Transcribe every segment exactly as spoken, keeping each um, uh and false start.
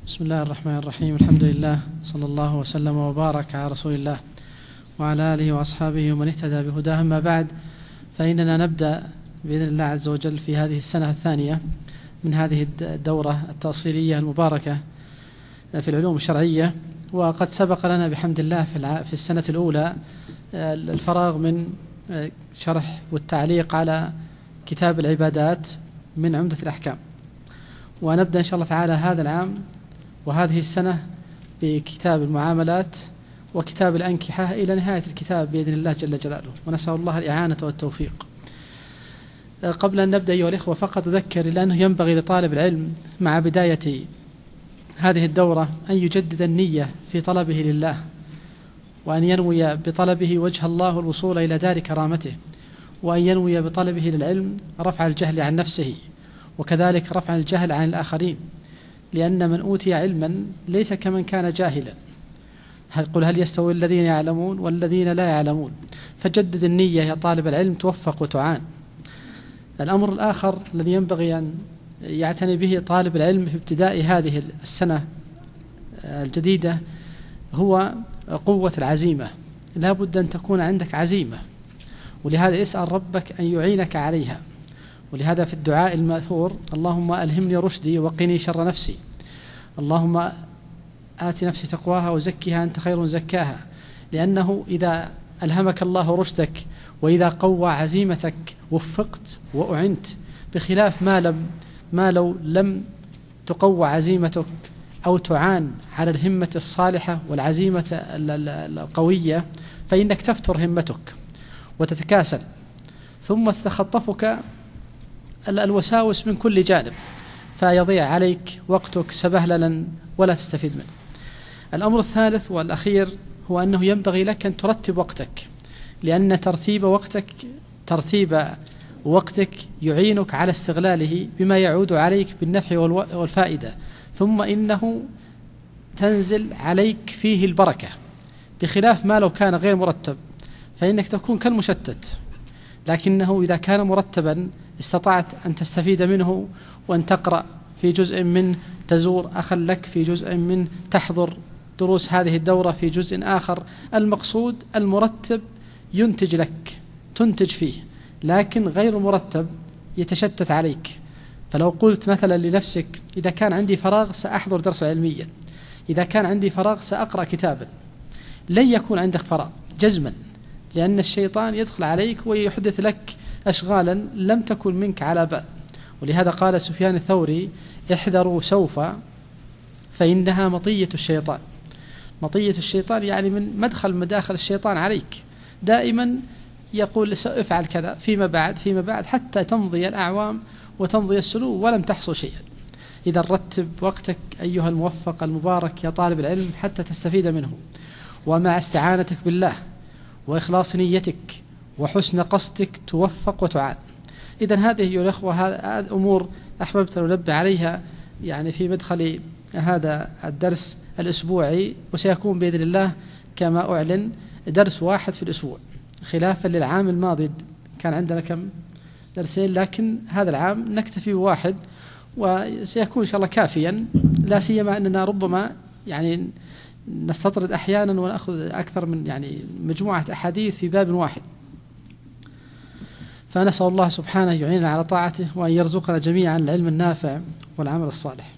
بسم الله الرحمن الرحيم. الحمد لله، صلى الله وسلم وبارك على رسول الله وعلى آله وأصحابه ومن اهتدى بهداه. أما بعد، فإننا نبدأ بإذن الله عز وجل في هذه السنة الثانية من هذه الدورة التأصيلية المباركة في العلوم الشرعية. وقد سبق لنا بحمد الله في السنة الأولى الفراغ من شرح والتعليق على كتاب العبادات من عمدة الأحكام، ونبدأ إن شاء الله تعالى هذا العام وهذه السنة بكتاب المعاملات وكتاب الأنكحة إلى نهاية الكتاب بإذن الله جل جلاله، ونسأل الله الإعانة والتوفيق. قبل أن نبدأ أيها الإخوة، فقط أذكر لأنه ينبغي لطالب العلم مع بداية هذه الدورة أن يجدد النية في طلبه لله، وأن ينوي بطلبه وجه الله الوصول إلى دار كرامته، وأن ينوي بطلبه للعلم رفع الجهل عن نفسه، وكذلك رفع الجهل عن الآخرين، لأن من أوتي علما ليس كمن كان جاهلا. هل قل هل يستوي الذين يعلمون والذين لا يعلمون؟ فجدد النية يا طالب العلم توفق وتعان. الأمر الآخر الذي ينبغي أن يعتني به طالب العلم في ابتداء هذه السنة الجديدة هو قوة العزيمة. لا بد أن تكون عندك عزيمة، ولهذا اسأل ربك أن يعينك عليها. ولهذا في الدعاء المأثور: اللهم ألهمني رشدي وقني شر نفسي، اللهم آت نفسي تقواها وزكها أنت خير زكاها. لأنه إذا ألهمك الله رشدك وإذا قوى عزيمتك وفقت وأعنت، بخلاف ما لم ما لو لم تقوى عزيمتك أو تعان على الهمة الصالحة والعزيمة القوية، فإنك تفتر همتك وتتكاسل، ثم تتخطفك الوساوس من كل جانب، فيضيع عليك وقتك سبهللا ولا تستفيد منه. الأمر الثالث والأخير هو أنه ينبغي لك أن ترتب وقتك، لأن ترتيب وقتك ترتيب وقتك يعينك على استغلاله بما يعود عليك بالنفع والفائدة، ثم إنه تنزل عليك فيه البركة، بخلاف ما لو كان غير مرتب فإنك تكون كالمشتت. لكنه إذا كان مرتبا استطعت أن تستفيد منه، وأن تقرأ في جزء منه، تزور أخا لك في جزء منه، تحضر دروس هذه الدورة في جزء آخر. المقصود المرتب ينتج لك، تنتج فيه، لكن غير مرتب يتشتت عليك. فلو قلت مثلا لنفسك: إذا كان عندي فراغ سأحضر درسا علميا، إذا كان عندي فراغ سأقرأ كتابا، لن يكون عندك فراغ جزما، لأن الشيطان يدخل عليك ويحدث لك أشغالا لم تكن منك على بال. ولهذا قال سفيان الثوري: احذروا سوف فإنها مطية الشيطان. مطية الشيطان يعني من مدخل مداخل الشيطان عليك، دائما يقول سأفعل كذا فيما بعد فيما بعد حتى تمضي الأعوام وتمضي السنون ولم تحصل شيئا. إذا رتب وقتك أيها الموفق المبارك يا طالب العلم حتى تستفيد منه، ومع استعانتك بالله وإخلاص نيتك وحسن قصدك توفق وتعان. إذن هذه أيها الأخوة هذه أمور أحببت أن أنبه عليها يعني في مدخل هذا الدرس الأسبوعي، وسيكون بإذن الله كما أعلن درس واحد في الأسبوع، خلافا للعام الماضي كان عندنا كم درسين، لكن هذا العام نكتفي بواحد، وسيكون إن شاء الله كافيا، لا سيما أننا ربما يعني نستطرد أحيانا ونأخذ أكثر من يعني مجموعة أحاديث في باب واحد. فنسأل الله سبحانه يعيننا على طاعته، وأن يرزقنا جميعا العلم النافع والعمل الصالح.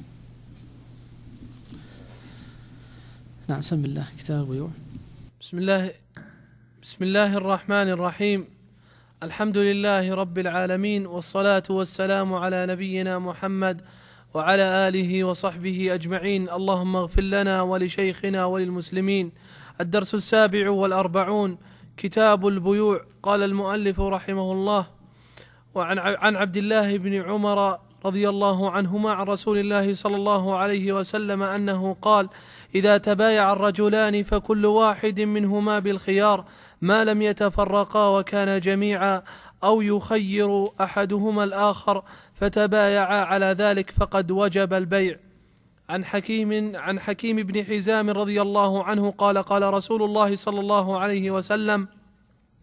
نعم، سم الله كتاب البيوع. بسم الله بسم الله الرحمن الرحيم. الحمد لله رب العالمين، والصلاة والسلام على نبينا محمد وعلى آله وصحبه أجمعين. اللهم اغفر لنا ولشيخنا وللمسلمين. الدرس السابع والأربعون، كتاب البيوع. قال المؤلف رحمه الله: وعن عن عبد الله بن عمر رضي الله عنهما عن رسول الله صلى الله عليه وسلم أنه قال: إذا تبايع الرجلان فكل واحد منهما بالخيار ما لم يتفرقا وكان جميعا، أو يخير أحدهما الآخر فتبايعا على ذلك فقد وجب البيع. عن حكيم عن حكيم بن حزام رضي الله عنه قال: قال رسول الله صلى الله عليه وسلم: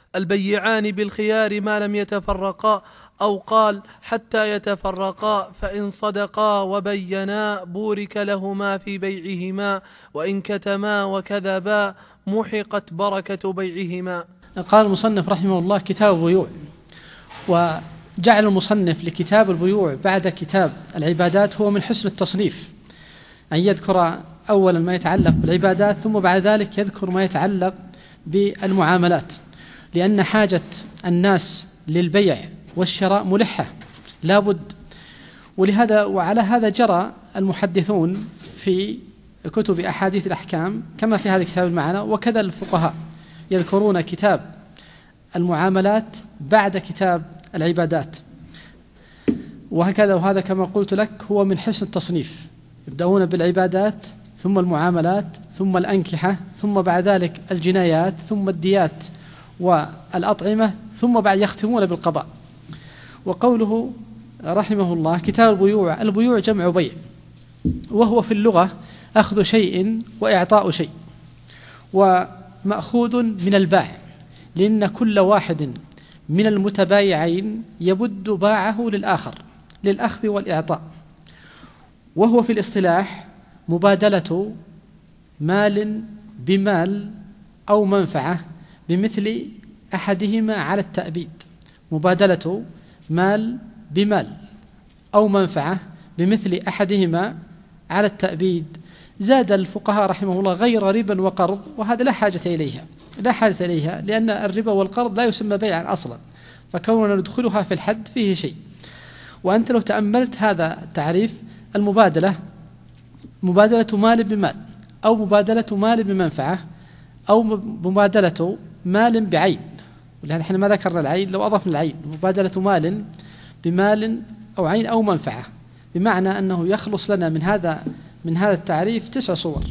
البيعان بالخيار ما لم يتفرقا، أو قال حتى يتفرقا، فإن صدقا وبينا بورك لهما في بيعهما، وإن كتما وكذبا محقت بركة بيعهما. قال المصنف رحمه الله: كتاب البيوع. وجعل المصنف لكتاب البيوع بعد كتاب العبادات هو من حسن التصنيف، أن يذكر أولا ما يتعلق بالعبادات، ثم بعد ذلك يذكر ما يتعلق بالمعاملات، لأن حاجة الناس للبيع والشراء ملحة لا بد. ولهذا وعلى هذا جرى المحدثون في كتب أحاديث الأحكام كما في هذا الكتاب المعنى، وكذا الفقهاء يذكرون كتاب المعاملات بعد كتاب العبادات، وهكذا. وهذا كما قلت لك هو من حسن التصنيف، يبدأون بالعبادات ثم المعاملات ثم الأنكحة ثم بعد ذلك الجنايات ثم الديات والأطعمة ثم بعد يختمون بالقضاء. وقوله رحمه الله كتاب البيوع، البيوع جمع بيع، وهو في اللغة أخذ شيء وإعطاء شيء، ومأخوذ من الباع، لأن كل واحد من المتبايعين يبد باعه للآخر للأخذ والإعطاء. وهو في الاصطلاح مبادلة مال بمال أو منفعة بمثل أحدهما على التأبيد، مبادلة مال بمال أو منفعة بمثل أحدهما على التأبيد. زاد الفقهاء رحمه الله غير ربا وقرض، وهذا لا حاجة إليها لا حاجة إليها لأن الربا والقرض لا يسمى بيعا أصلا، فكوننا ندخلها في الحد فيه شيء. وأنت لو تأملت هذا التعريف، المبادلة مبادلة مال بمال أو مبادلة مال بمنفعة أو مبادلة مال بعين، ولهذا احنا ما ذكرنا العين، لو أضفنا العين مبادلة مال بمال أو عين أو منفعة، بمعنى أنه يخلص لنا من هذا من هذا التعريف تسع صور.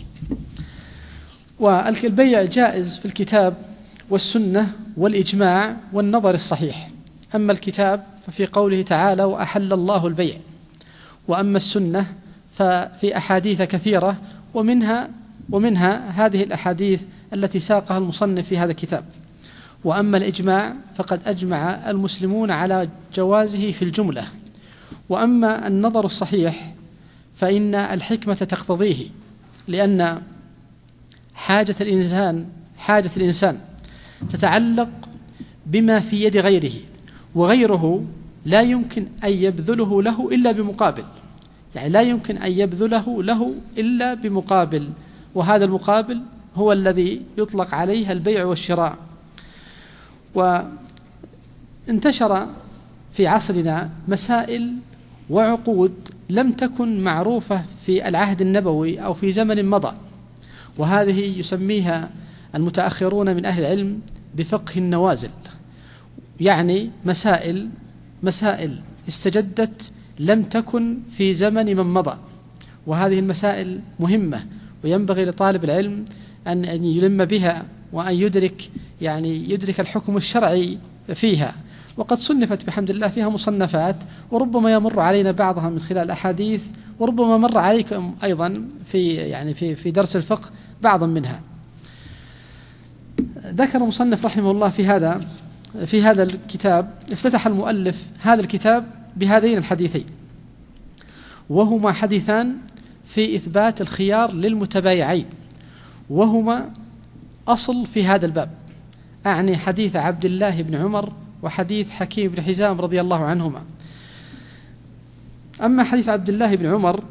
والبيع جائز في الكتاب والسنة والإجماع والنظر الصحيح. أما الكتاب ففي قوله تعالى: وأحل الله البيع. وأما السنة ففي أحاديث كثيرة، ومنها ومنها هذه الأحاديث التي ساقها المصنف في هذا الكتاب. وأما الإجماع فقد أجمع المسلمون على جوازه في الجملة. وأما النظر الصحيح فإن الحكمة تقتضيه، لأن حاجة الإنسان حاجة الإنسان تتعلق بما في يد غيره، وغيره لا يمكن أن يبذله له إلا بمقابل، يعني لا يمكن أن يبذله له إلا بمقابل، وهذا المقابل هو الذي يطلق عليه البيع والشراء. وانتشر في عصرنا مسائل وعقود لم تكن معروفة في العهد النبوي أو في زمن مضى، وهذه يسميها المتأخرون من أهل العلم بفقه النوازل، يعني مسائل مسائل استجدت لم تكن في زمن من مضى. وهذه المسائل مهمة، وينبغي لطالب العلم أن يلم بها وأن يدرك يعني يدرك الحكم الشرعي فيها. وقد صنفت بحمد الله فيها مصنفات، وربما يمر علينا بعضها من خلال الأحاديث، وربما مر عليكم أيضا في يعني في في درس الفقه بعضا منها. ذكر المصنف رحمه الله في هذا في هذا الكتاب، افتتح المؤلف هذا الكتاب بهذين الحديثين، وهما حديثان في إثبات الخيار للمتبايعين، وهما أصل في هذا الباب، أعني حديث عبد الله بن عمر وحديث حكيم بن حزام رضي الله عنهما. أما حديث عبد الله بن عمر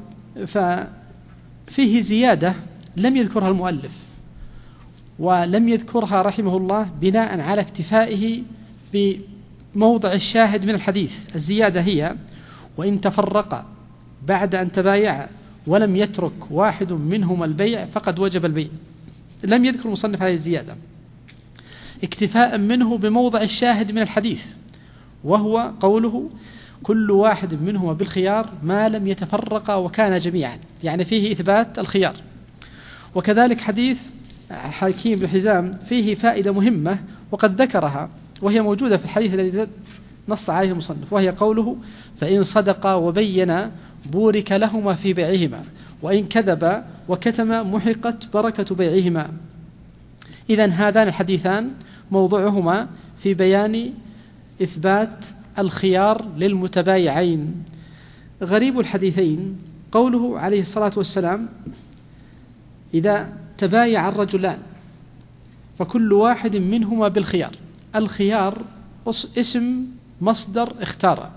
ففيه زيادة لم يذكرها المؤلف، ولم يذكرها رحمه الله بناء على اكتفائه بموضع الشاهد من الحديث. الزيادة هي: وإن تفرق بعد أن تبايع ولم يترك واحد منهما البيع فقد وجب البيع. لم يذكر المصنف هذه الزيادة اكتفاء منه بموضع الشاهد من الحديث، وهو قوله: كل واحد منهما بالخيار ما لم يتفرقا وكان جميعا، يعني فيه إثبات الخيار. وكذلك حديث حكيم بن حزام فيه فائدة مهمة وقد ذكرها، وهي موجودة في الحديث الذي نص عليه المصنف، وهي قوله: فإن صدقا وبينا بورك لهما في بيعهما، وإن كذبا وكتما محقت بركة بيعهما. إذن هذان الحديثان موضوعهما في بيان إثبات الخيار للمتبايعين. غريب الحديثين قوله عليه الصلاة والسلام: إذا تبايع الرجلان فكل واحد منهما بالخيار. الخيار اسم مصدر اختار،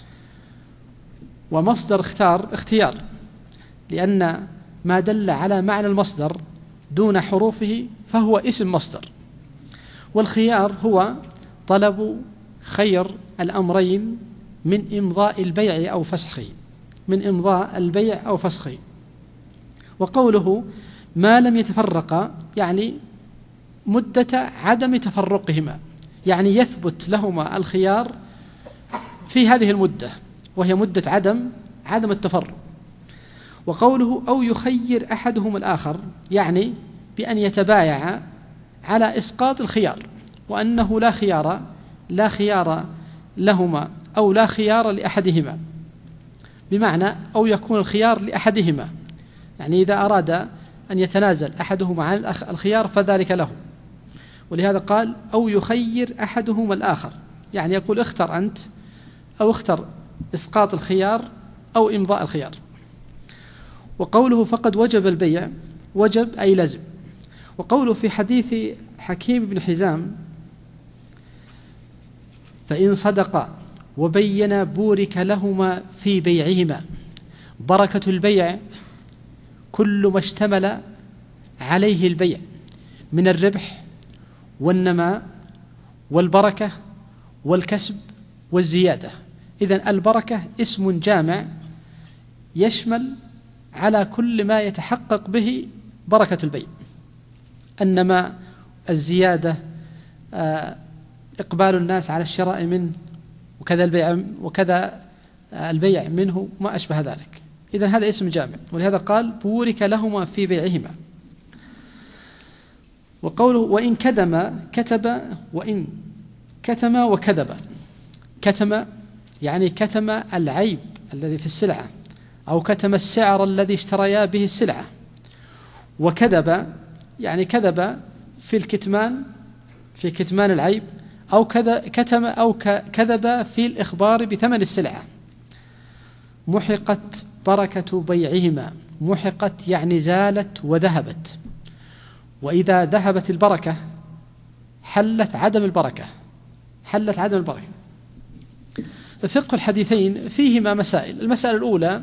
ومصدر اختار اختيار، لأن ما دل على معنى المصدر دون حروفه فهو اسم مصدر. والخيار هو طلب خير الأمرين من إمضاء البيع أو فسخه، من إمضاء البيع أو فسخه. وقوله ما لم يتفرقا يعني مدة عدم تفرقهما، يعني يثبت لهما الخيار في هذه المدة وهي مدة عدم عدم التفرق. وقوله أو يخير أحدهما الآخر يعني بأن يتبايع على إسقاط الخيار، وأنه لا خيار لا خيار لهما أو لا خيار لأحدهما، بمعنى أو يكون الخيار لأحدهما، يعني إذا أراد أن يتنازل أحدهما عن الخيار فذلك له. ولهذا قال أو يخير أحدهما الآخر، يعني يقول اختر أنت، أو اختر إسقاط الخيار أو إمضاء الخيار. وقوله فقد وجب البيع، وجب أي لزم. وقوله في حديث حكيم بن حزام فإن صدقا وبينا بورك لهما في بيعهما. بركة البيع كل ما اشتمل عليه البيع من الربح والنماء والبركة والكسب والزيادة. إذن البركة اسم جامع يشمل على كل ما يتحقق به بركة البيع: النماء، الزيادة، إقبال الناس على الشراء منه، وكذا البيع وكذا البيع منه ما أشبه ذلك. إذن هذا اسم جامع، ولهذا قال بورك لهما في بيعهما. وقوله وإن كتم كتب وإن كتم وكذب. كتم يعني كتم العيب الذي في السلعة، أو كتم السعر الذي اشتريا به السلعة. وكذب يعني كذب في الكتمان، في كتمان العيب، أو كتم أو كذب في الإخبار بثمن السلعة. محقت بركة بيعهما. محقت يعني زالت وذهبت، وإذا ذهبت البركة حلت عدم البركة حلت عدم البركة. فقه الحديثين فيهما مسائل. المسألة الأولى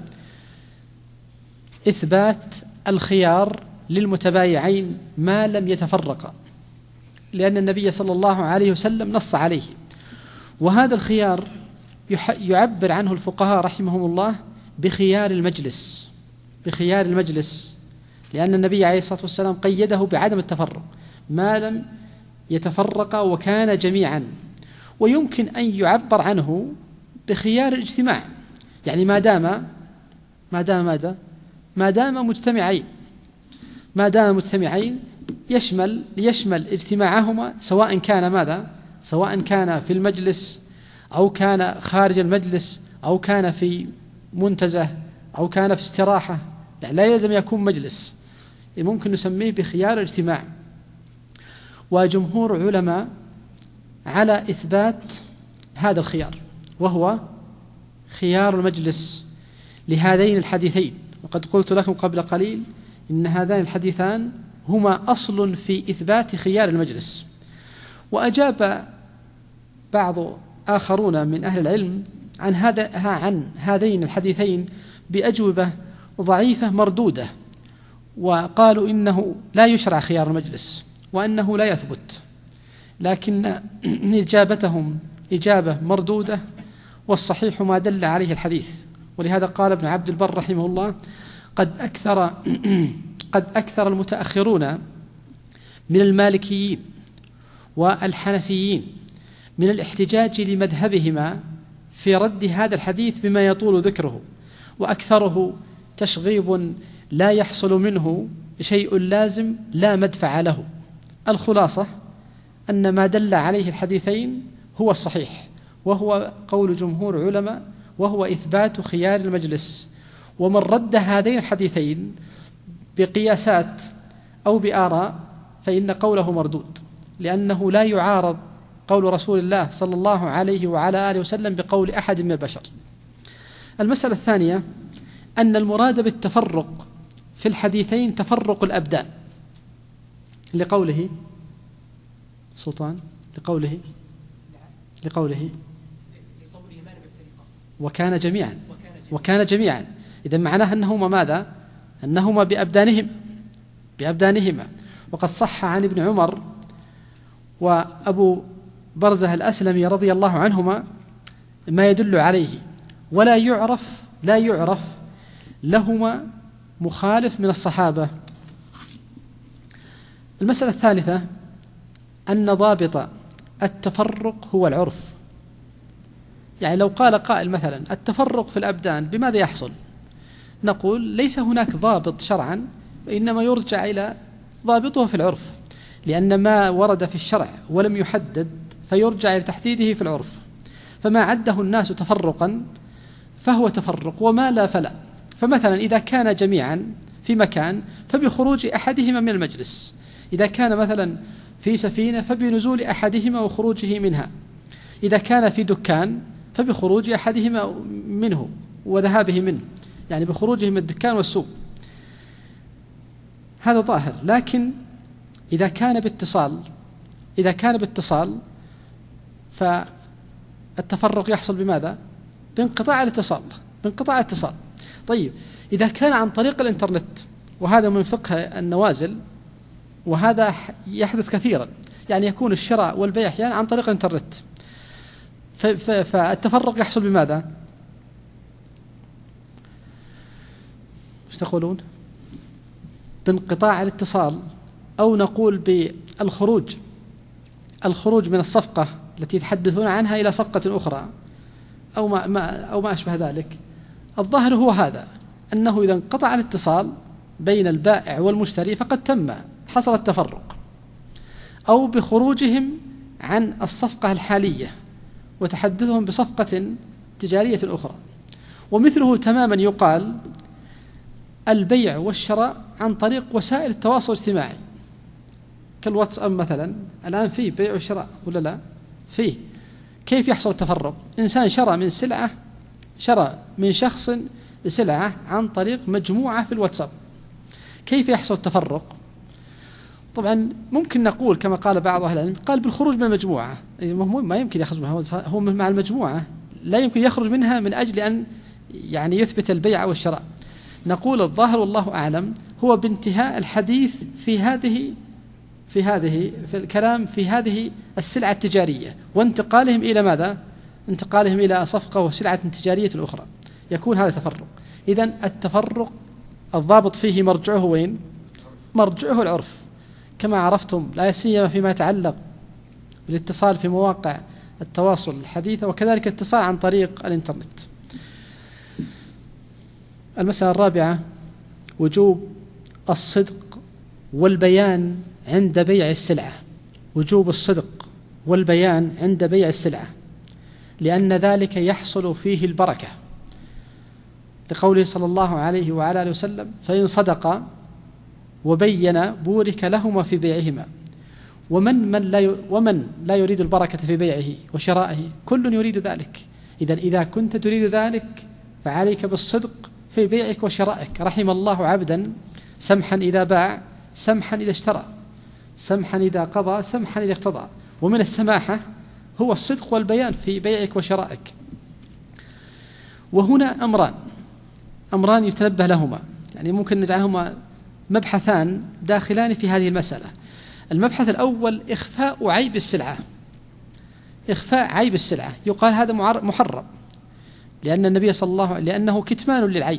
إثبات الخيار للمتبايعين ما لم يتفرقا، لأن النبي صلى الله عليه وسلم نص عليه. وهذا الخيار يعبر عنه الفقهاء رحمهم الله بخيار المجلس، بخيار المجلس، لأن النبي عليه الصلاة والسلام قيده بعدم التفرق ما لم يتفرق وكان جميعا. ويمكن أن يعبر عنه بخيار الاجتماع، يعني ما دام ما دام ماذا ما دام مجتمعين ما دام مجتمعين يشمل يشمل اجتماعهما، سواء كان ماذا سواء كان في المجلس أو كان خارج المجلس أو كان في منتزه أو كان في استراحة، يعني لا يلزم يكون مجلس، ممكن نسميه بخيار الاجتماع. وجمهور علماء على إثبات هذا الخيار، وهو خيار المجلس لهذين الحديثين. وقد قلت لكم قبل قليل إن هذان الحديثان هما أصل في إثبات خيار المجلس. وأجاب بعض آخرون من أهل العلم عن هذا عن هذين الحديثين بأجوبة ضعيفة مردودة، وقالوا إنه لا يشرع خيار المجلس وأنه لا يثبت، لكن إجابتهم إجابة مردودة، والصحيح ما دل عليه الحديث. ولهذا قال ابن عبد البر رحمه الله قد أكثر قد أكثر المتأخرون من المالكيين والحنفيين من الاحتجاج لمذهبهما في رد هذا الحديث بما يطول ذكره، وأكثره تشغيب لا يحصل منه شيء لازم لا مدفع له. الخلاصة أن ما دل عليه الحديثين هو الصحيح، وهو قول جمهور علماء، وهو إثبات خيار المجلس. ومن رد هذين الحديثين بقياسات أو بآراء فإن قوله مردود، لأنه لا يعارض قول رسول الله صلى الله عليه وعلى آله وسلم بقول أحد من البشر. المسألة الثانية أن المراد بالتفرق في الحديثين تفرق الأبدان، لقوله سلطان لقوله لقوله وكان جميعا وكان جميعا إذا معناه أنهما ماذا؟ أنهما بأبدانهم بأبدانهما. وقد صح عن ابن عمر وأبو برزة الأسلمي رضي الله عنهما ما يدل عليه، ولا يعرف لا يعرف لهما مخالف من الصحابة. المسألة الثالثة أن ضابط التفرق هو العرف. يعني لو قال قائل مثلا التفرق في الأبدان بماذا يحصل؟ نقول ليس هناك ضابط شرعا، وإنما يرجع إلى ضابطه في العرف، لأن ما ورد في الشرع ولم يحدد فيرجع إلى تحديده في العرف. فما عده الناس تفرقا فهو تفرق، وما لا فلا. فمثلا إذا كان جميعا في مكان فبخروج أحدهما من المجلس، إذا كان مثلا في سفينة فبنزول أحدهما وخروجه منها، إذا كان في دكان فبخروج أحدهما منه وذهابه منه، يعني بخروجه من الدكان والسوق. هذا ظاهر. لكن إذا كان باتصال إذا كان باتصال فالتفرق يحصل بماذا؟ بانقطاع الاتصال بانقطاع الاتصال. طيب إذا كان عن طريق الإنترنت، وهذا من فقه النوازل، وهذا يحدث كثيرا، يعني يكون الشراء والبيع أحيانا عن طريق الإنترنت، فالتفرق يحصل بماذا؟ ايش تقولون؟ بانقطاع الاتصال، أو نقول بالخروج الخروج من الصفقة التي يتحدثون عنها إلى صفقة أخرى، أو ما, ما أو ما أشبه ذلك. الظاهر هو هذا، أنه إذا انقطع الاتصال بين البائع والمشتري فقد تم حصل التفرق، أو بخروجهم عن الصفقة الحالية وتحدثهم بصفقة تجارية أخرى. ومثله تماما يقال البيع والشراء عن طريق وسائل التواصل الاجتماعي كالواتساب مثلا. الآن فيه بيع وشراء ولا لا؟ فيه. كيف يحصل التفرق؟ إنسان شرى من سلعة شرى من شخص سلعة عن طريق مجموعة في الواتساب، كيف يحصل التفرق؟ طبعا ممكن نقول كما قال بعض أهل العلم، قال بالخروج من المجموعة. ما يمكن يخرج منها، هو مع المجموعة لا يمكن يخرج منها من أجل أن يعني يثبت البيع أو الشراء. نقول الظاهر والله أعلم هو بانتهاء الحديث في هذه في هذه في الكلام في هذه السلعة التجارية، وانتقالهم إلى ماذا؟ انتقالهم إلى صفقة وسلعة تجارية أخرى، يكون هذا تفرق. إذن التفرق الضابط فيه مرجعه وين؟ مرجعه العرف كما عرفتم، لا سيما فيما يتعلق بالاتصال في مواقع التواصل الحديثة، وكذلك الاتصال عن طريق الإنترنت. المسألة الرابعة وجوب الصدق والبيان عند بيع السلعة. وجوب الصدق والبيان عند بيع السلعة، لأن ذلك يحصل فيه البركة، لقوله صلى الله عليه وعلى آله وسلم فإن صدقا وبين بورك لهما في بيعهما. ومن من لا ومن لا يريد البركة في بيعه وشرائه؟ كل يريد ذلك. إذا إذا كنت تريد ذلك فعليك بالصدق في بيعك وشرائك. رحم الله عبدا سمحا إذا باع سمحا إذا اشترى، سمحا إذا قضى سمحا إذا اقتضى. ومن السماحة هو الصدق والبيان في بيعك وشرائك. وهنا أمران أمران يتنبه لهما، يعني ممكن نجعلهما مبحثان داخلان في هذه المسألة. المبحث الأول إخفاء عيب السلعة. إخفاء عيب السلعة يقال هذا محرم، لأن النبي صلى الله عليه لأنه كتمان للعيب،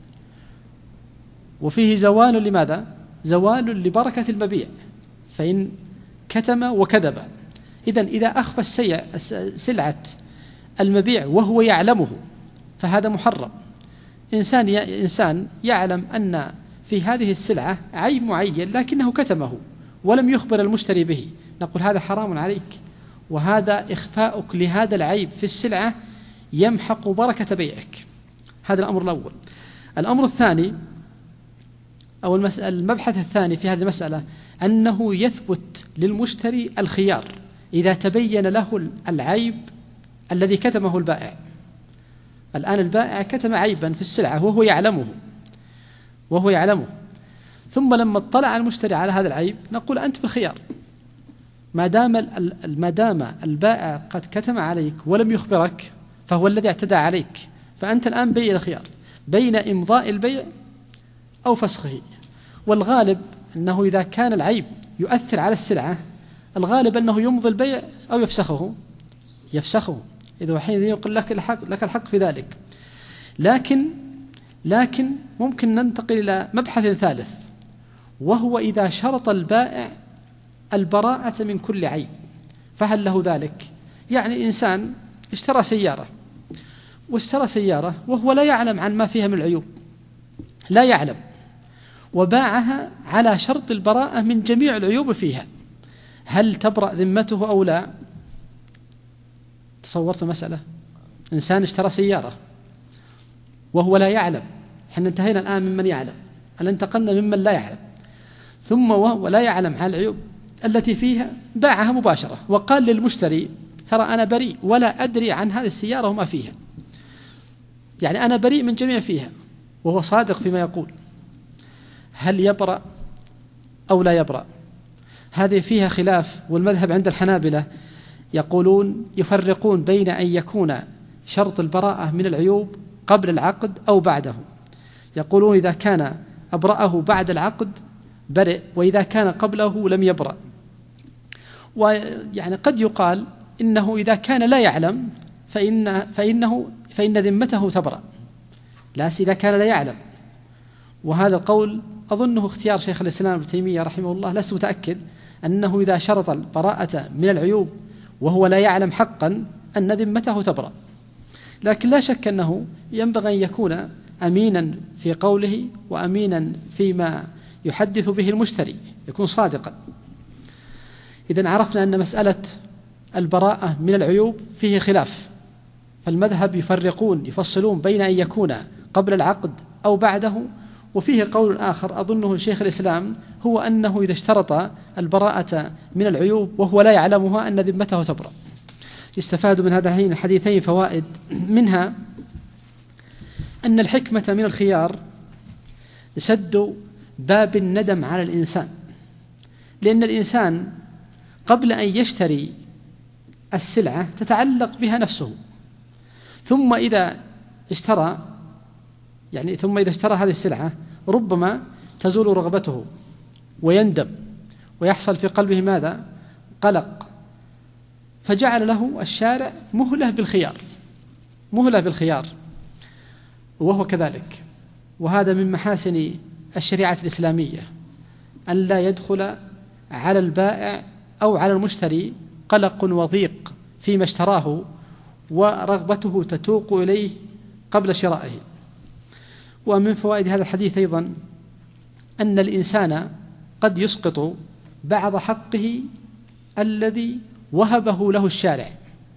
وفيه زوال لماذا؟ زوال لبركة المبيع، فإن كتم وكذب. إذن إذا أخفى السيع سلعة المبيع وهو يعلمه فهذا محرم. إنسان إنسان يعلم أن في هذه السلعة عيب معين لكنه كتمه ولم يخبر المشتري به، نقول هذا حرام عليك، وهذا إخفاؤك لهذا العيب في السلعة يمحق بركة بيعك. هذا الأمر الأول. الأمر الثاني أو المبحث الثاني في هذه المسألة أنه يثبت للمشتري الخيار إذا تبين له العيب الذي كتمه البائع. الآن البائع كتم عيبا في السلعة وهو يعلمه وهو يعلمه ثم لما اطلع المشتري على هذا العيب نقول أنت بالخيار، ما دام ما دام البائع قد كتم عليك ولم يخبرك فهو الذي اعتدى عليك، فأنت الآن بين الخيار بين إمضاء البيع أو فسخه. والغالب أنه إذا كان العيب يؤثر على السلعة الغالب أنه يمضي البيع أو يفسخه يفسخه إذا حين يقول لك الحق لك الحق في ذلك. لكن لكن ممكن ننتقل إلى مبحث ثالث، وهو إذا شرط البائع البراءة من كل عيب فهل له ذلك؟ يعني إنسان اشترى سيارة واشترى سيارة وهو لا يعلم عن ما فيها من العيوب، لا يعلم، وباعها على شرط البراءة من جميع العيوب فيها، هل تبرأ ذمته أو لا؟ تصورت المسألة؟ إنسان اشترى سيارة وهو لا يعلم، حين انتهينا الآن ممن يعلم، هل انتقلنا ممن لا يعلم، ثم وهو لا يعلم عن العيوب التي فيها باعها مباشرة وقال للمشتري ترى أنا بريء ولا أدري عن هذه السيارة وما فيها، يعني أنا بريء من جميع فيها، وهو صادق فيما يقول، هل يبرأ أو لا يبرأ؟ هذه فيها خلاف، والمذهب عند الحنابلة يقولون يفرقون بين أن يكون شرط البراءة من العيوب قبل العقد أو بعده. يقولون إذا كان أبرأه بعد العقد برئ، وإذا كان قبله لم يبرأ. ويعني قد يقال إنه إذا كان لا يعلم فإن فإنه فإن ذمته تبرأ، لا إذا كان لا يعلم. وهذا القول أظنه اختيار شيخ الإسلام ابن تيمية رحمه الله، لست متأكد أنه إذا شرط البراءة من العيوب وهو لا يعلم حقا أن ذمته تبرأ. لكن لا شك أنه ينبغي أن يكون أمينا في قوله وأمينا فيما يحدث به المشتري، يكون صادقا. إذن عرفنا أن مسألة البراءة من العيوب فيه خلاف، فالمذهب يفرقون يفصلون بين أن يكون قبل العقد أو بعده. وفيه قول آخر أظنه شيخ الإسلام، هو أنه إذا اشترط البراءة من العيوب وهو لا يعلمها أن ذمته تبرأ. يستفاد من هذين الحديثين فوائد، منها أن الحكمة من الخيار سد باب الندم على الإنسان، لأن الإنسان قبل أن يشتري السلعة تتعلق بها نفسه، ثم إذا اشترى يعني ثم إذا اشترى هذه السلعة ربما تزول رغبته ويندم ويحصل في قلبه ماذا؟ قلق، فجعل له الشارع مهلة بالخيار مهلة بالخيار وهو كذلك. وهذا من محاسن الشريعة الإسلامية، أن لا يدخل على البائع أو على المشتري قلق وضيق فيما اشتراه ورغبته تتوق إليه قبل شرائه. ومن فوائد هذا الحديث أيضا أن الإنسان قد يسقط بعض حقه الذي وهبه له الشارع.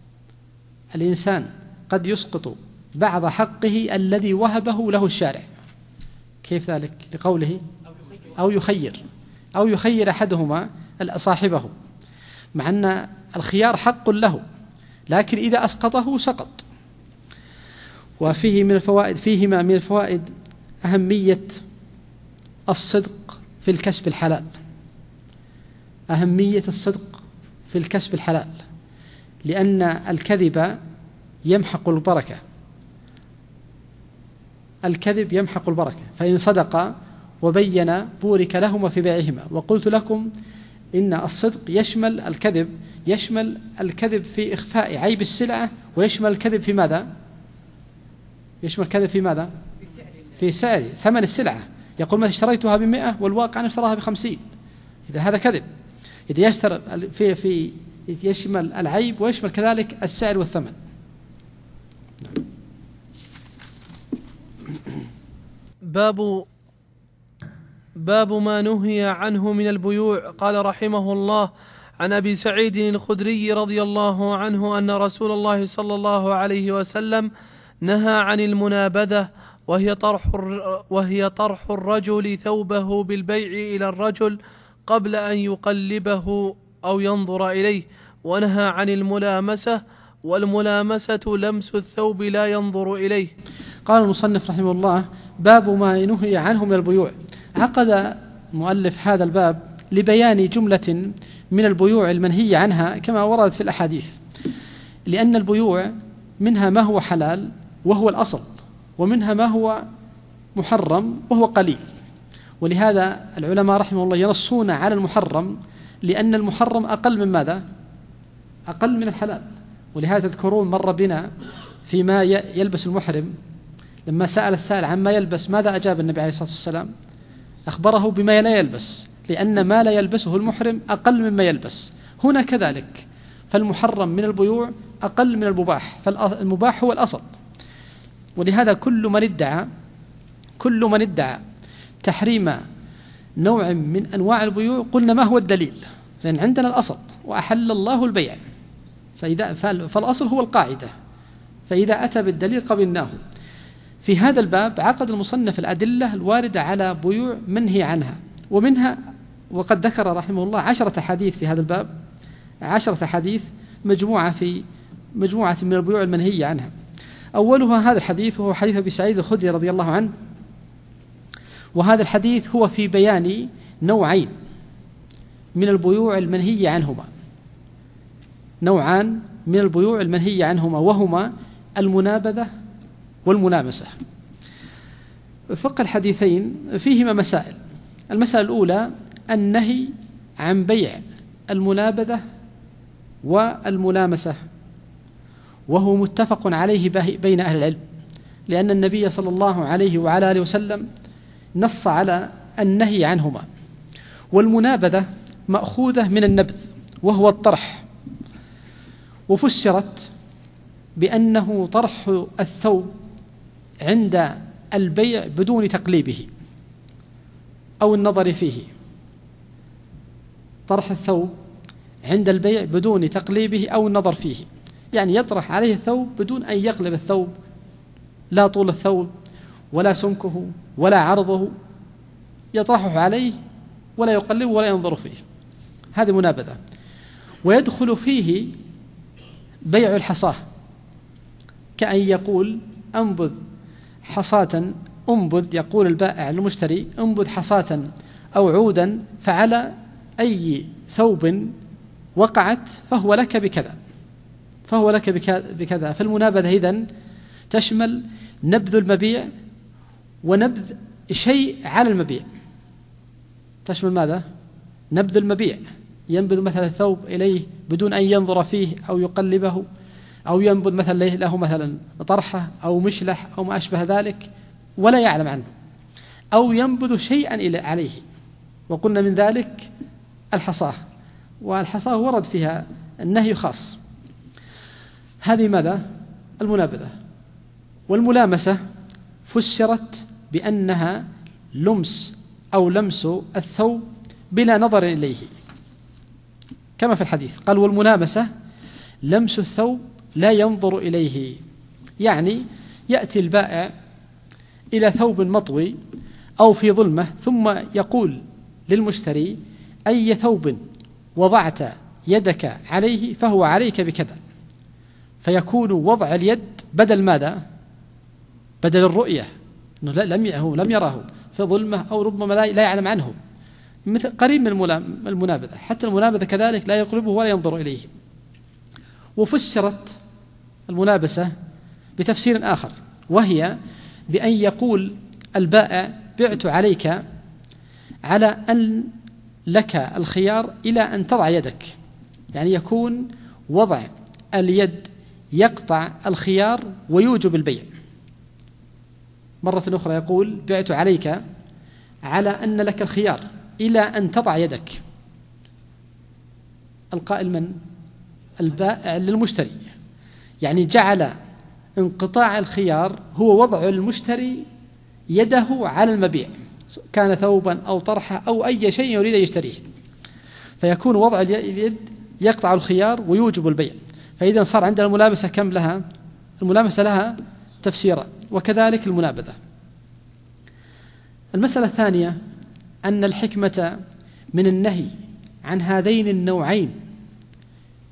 الإنسان قد يسقط بعض حقه الذي وهبه له الشارع. كيف ذلك؟ لقوله أو يخير أو يخير أحدهما صاحبه، مع أن الخيار حق له، لكن إذا أسقطه سقط. وفيه من الفوائد فيهما من الفوائد أهمية الصدق في الكسب الحلال أهمية الصدق في الكسب الحلال لأن الكذب يمحق البركة الكذب يمحق البركة فإن صدق وبين بورك لهما في بيعهما. وقلت لكم إن الصدق يشمل الكذب يشمل الكذب في إخفاء عيب السلعة، ويشمل الكذب في ماذا؟ يشمل الكذب في ماذا؟ في سعر ثمن السلعة. يقول ما اشتريتها بمئة والواقع أنا اشتراها بخمسين، إذا هذا كذب. إذا يشتر في في يشمل العيب ويشمل كذلك السعر والثمن. باب باب ما نهي عنه من البيوع. قال رحمه الله: عن أبي سعيد الخدري رضي الله عنه أن رسول الله صلى الله عليه وسلم نهى عن المنابذة، وهي طرح وهي طرح الرجل ثوبه بالبيع إلى الرجل قبل أن يقلبه أو ينظر إليه، ونهى عن الملامسة، والملامسة لمس الثوب لا ينظر إليه. قال المصنف رحمه الله: باب ما نهي عنه من البيوع. عقد المؤلف هذا الباب لبيان جملة من البيوع المنهي عنها كما وردت في الأحاديث، لأن البيوع منها ما هو حلال وهو الأصل، ومنها ما هو محرم وهو قليل. ولهذا العلماء رحمه الله ينصون على المحرم، لأن المحرم أقل من ماذا؟ أقل من الحلال. ولهذا تذكرون مر بنا فيما يلبس المحرم، لما سأل السائل عما يلبس ماذا أجاب النبي عليه الصلاة والسلام؟ أخبره بما لا يلبس، لأن ما لا يلبسه المحرم أقل مما يلبس. هنا كذلك، فالمحرم من البيوع أقل من المباح، فالمباح هو الأصل. ولهذا كل من ادعى كل من ادعى تحريم نوع من أنواع البيوع قلنا ما هو الدليل؟ لأن عندنا الأصل وأحل الله البيع، فإذا فالأصل هو القاعدة، فإذا أتى بالدليل قبلناه. في هذا الباب عقد المصنف الأدلة الواردة على بيوع منهي عنها، ومنها وقد ذكر رحمه الله عشرة حديث في هذا الباب، عشرة حديث مجموعة في مجموعة من البيوع المنهي عنها. أولها هذا الحديث، وهو حديث أبي سعيد الخدري رضي الله عنه، وهذا الحديث هو في بيان نوعين من البيوع المنهي عنهما، نوعان من البيوع المنهي عنهما، وهما المنابذة والملامسة. فقه الحديثين فيهما مسائل. المسألة الأولى النهي عن بيع المنابذة والملامسة، وهو متفق عليه بين أهل العلم، لأن النبي صلى الله عليه وعلى آله وسلم نص على النهي عنهما. والمنابذة مأخوذة من النبذ وهو الطرح، وفسرت بأنه طرح الثوب عند البيع بدون تقليبه أو النظر فيه، طرح الثوب عند البيع بدون تقليبه أو النظر فيه، يعني يطرح عليه الثوب بدون أن يقلب الثوب، لا طول الثوب ولا سمكه ولا عرضه، يطرحه عليه ولا يقلبه ولا ينظر فيه، هذه منابذة. ويدخل فيه بيع الحصاة، كأن يقول أنبذ حصاة أنبذ يقول البائع للمشتري أنبذ حصاة أو عودا فعلى أي ثوب وقعت فهو لك بكذا فهو لك بكذا. فالمنابذة إذن تشمل نبذ المبيع ونبذ شيء على المبيع. تشمل ماذا؟ نبذ المبيع، ينبذ مثلا الثوب إليه بدون أن ينظر فيه أو يقلبه، أو ينبذ مثلا له مثلا طرحة أو مشلح أو ما أشبه ذلك ولا يعلم عنه، أو ينبذ شيئا عليه. وقلنا من ذلك الحصاة، والحصاة ورد فيها النهي خاص. هذه ماذا؟ المنابذة. والملامسة فسرت بأنها لمس أو لمس الثوب بلا نظر إليه، كما في الحديث قال والملامسة لمس الثوب لا ينظر إليه، يعني يأتي البائع إلى ثوب مطوي أو في ظلمة ثم يقول للمشتري أي ثوب وضعت يدك عليه فهو عليك بكذا، فيكون وضع اليد بدل ماذا؟ بدل الرؤية، أنه لم هو لم يره في ظلمة أو ربما لا يعلم عنه، مثل قريب من المنابذة. حتى المنابذة كذلك لا يقلبه ولا ينظر إليه. وفسرت الملابسة بتفسير آخر، وهي بأن يقول البائع بعت عليك على أن لك الخيار إلى أن تضع يدك، يعني يكون وضع اليد يقطع الخيار ويوجب البيع. مرة أخرى يقول بعت عليك على أن لك الخيار إلى أن تضع يدك. القائل من؟ البائع للمشتري، يعني جعل انقطاع الخيار هو وضع المشتري يده على المبيع، كان ثوبا أو طرحة أو أي شيء يريد أن يشتريه، فيكون وضع اليد يقطع الخيار ويوجب البيع. فإذا صار عندنا الملابسة كم لها؟ الملامسة لها تفسيرا، وكذلك المنابذة. المسألة الثانية أن الحكمة من النهي عن هذين النوعين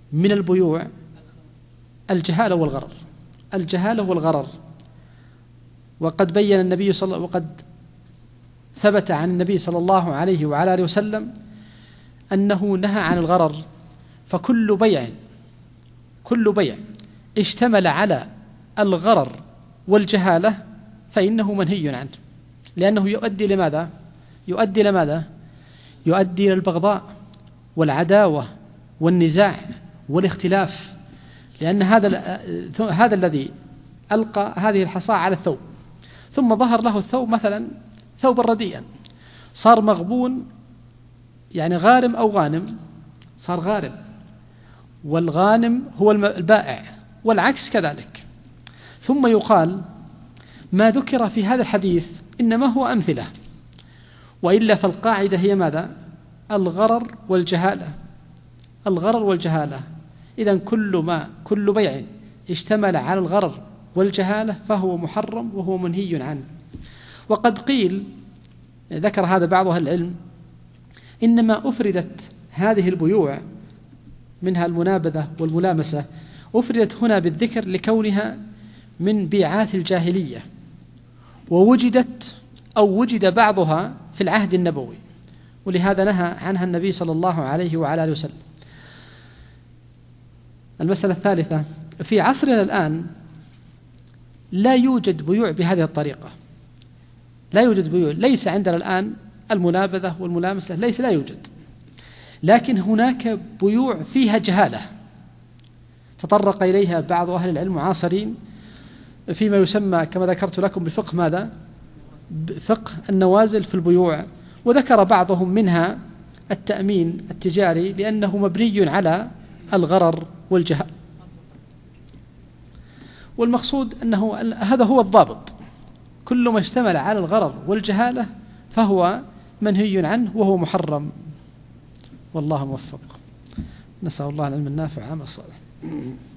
من البيوع الجهالة والغرر، الجهالة والغرر. وقد بين النبي صلى وقد ثبت عن النبي صلى الله عليه وعلى آله وسلم أنه نهى عن الغرر، فكل بيع كل بيع اشتمل على الغرر والجهالة فإنه منهي عنه، لأنه يؤدي لماذا؟ يؤدي لماذا؟ يؤدي إلى البغضاء والعداوة والنزاع والاختلاف، لأن هذا هذا الذي ألقى هذه الحصاة على الثوب ثم ظهر له الثوب مثلا ثوبا رديئا، صار مغبون، يعني غارم أو غانم، صار غارم، والغانم هو البائع والعكس كذلك. ثم يقال ما ذكر في هذا الحديث إنما هو أمثلة، وإلا فالقاعدة هي ماذا؟ الغرر والجهالة، الغرر والجهالة. إذن كل ما كل بيع اشتمل على الغرر والجهالة فهو محرم وهو منهي عنه. وقد قيل، ذكر هذا بعض أهل العلم، إنما أفردت هذه البيوع منها المنابذة والملامسة أفردت هنا بالذكر لكونها من بيعات الجاهلية، ووجدت أو وجد بعضها في العهد النبوي، ولهذا نهى عنها النبي صلى الله عليه وعلى آله وسلم. المسألة الثالثة، في عصرنا الآن لا يوجد بيوع بهذه الطريقة، لا يوجد بيوع، ليس عندنا الآن المنابذة والملامسة، ليس لا يوجد، لكن هناك بيوع فيها جهالة تطرق إليها بعض أهل العلم معاصرين فيما يسمى كما ذكرت لكم بفقه ماذا؟ فقه النوازل في البيوع، وذكر بعضهم منها التأمين التجاري لأنه مبني على الغرر والجهل، والمقصود أنه هذا هو الضابط، كل ما اشتمل على الغرر والجهالة فهو منهي عنه وهو محرم، والله موفق. نسأل الله العلم النافع والعمل الصالح.